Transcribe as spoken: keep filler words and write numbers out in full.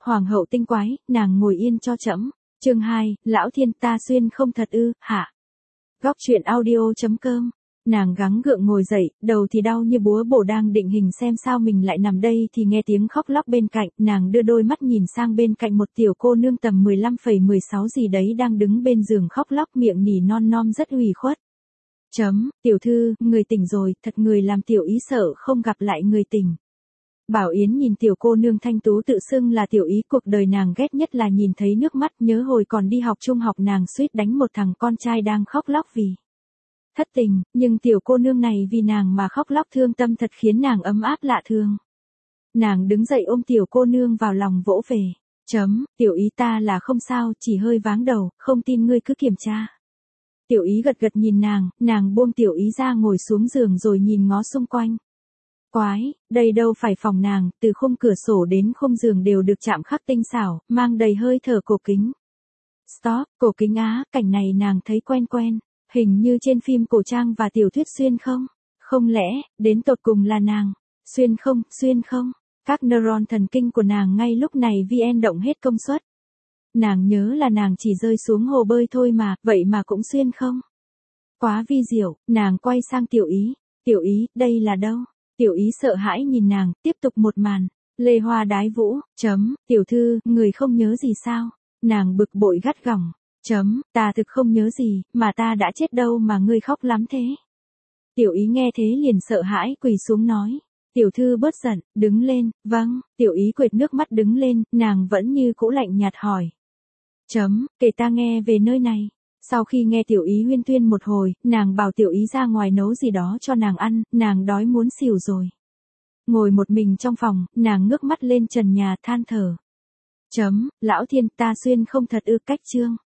hoàng hậu tinh quái, nàng ngồi yên cho trẫm. Chương hai, lão thiên ta xuyên không thật ư, hả? Góc truyện audio chấm com. Nàng gắng gượng ngồi dậy, đầu thì đau như búa bổ, đang định hình xem sao mình lại nằm đây thì nghe tiếng khóc lóc bên cạnh, nàng đưa đôi mắt nhìn sang bên cạnh một tiểu cô nương tầm mười lăm phẩy mười sáu gì đấy đang đứng bên giường khóc lóc, miệng nỉ non nom rất ủy khuất. Chấm, tiểu thư, người tỉnh rồi, thật người làm tiểu ý sợ không gặp lại người tỉnh. Bảo Yến nhìn tiểu cô nương thanh tú tự xưng là tiểu ý, cuộc đời nàng ghét nhất là nhìn thấy nước mắt, nhớ hồi còn đi học trung học nàng suýt đánh một thằng con trai đang khóc lóc vì thất tình, nhưng tiểu cô nương này vì nàng mà khóc lóc thương tâm thật khiến nàng ấm áp lạ thường. Nàng đứng dậy ôm tiểu cô nương vào lòng vỗ về. Chấm, tiểu ý ta là không sao, chỉ hơi váng đầu, không tin ngươi cứ kiểm tra. Tiểu ý gật gật nhìn nàng, nàng buông tiểu ý ra ngồi xuống giường rồi nhìn ngó xung quanh. Quái, đây đâu phải phòng nàng, từ khung cửa sổ đến khung giường đều được chạm khắc tinh xảo, mang đầy hơi thở cổ kính. Stop, cổ kính á, cảnh này nàng thấy quen quen, hình như trên phim cổ trang và tiểu thuyết xuyên không? Không lẽ, đến tột cùng là nàng? Xuyên không, xuyên không? Các neuron thần kinh của nàng ngay lúc này vn động hết công suất. Nàng nhớ là nàng chỉ rơi xuống hồ bơi thôi mà, vậy mà cũng xuyên không? Quá vi diệu, nàng quay sang tiểu ý. Tiểu ý, đây là đâu? Tiểu ý sợ hãi nhìn nàng, tiếp tục một màn. Lê hoa đái vũ, chấm, tiểu thư, người không nhớ gì sao? Nàng bực bội gắt gỏng. Chấm, ta thực không nhớ gì, mà ta đã chết đâu mà ngươi khóc lắm thế. Tiểu ý nghe thế liền sợ hãi quỳ xuống nói. Tiểu thư bớt giận, đứng lên, vâng, tiểu ý quệt nước mắt đứng lên, nàng vẫn như cũ lạnh nhạt hỏi. Chấm, kể ta nghe về nơi này. Sau khi nghe tiểu ý huyên tuyên một hồi, nàng bảo tiểu ý ra ngoài nấu gì đó cho nàng ăn, nàng đói muốn xỉu rồi. Ngồi một mình trong phòng, nàng ngước mắt lên trần nhà than thở. Chấm, lão thiên ta xuyên không thật ư, cách chương.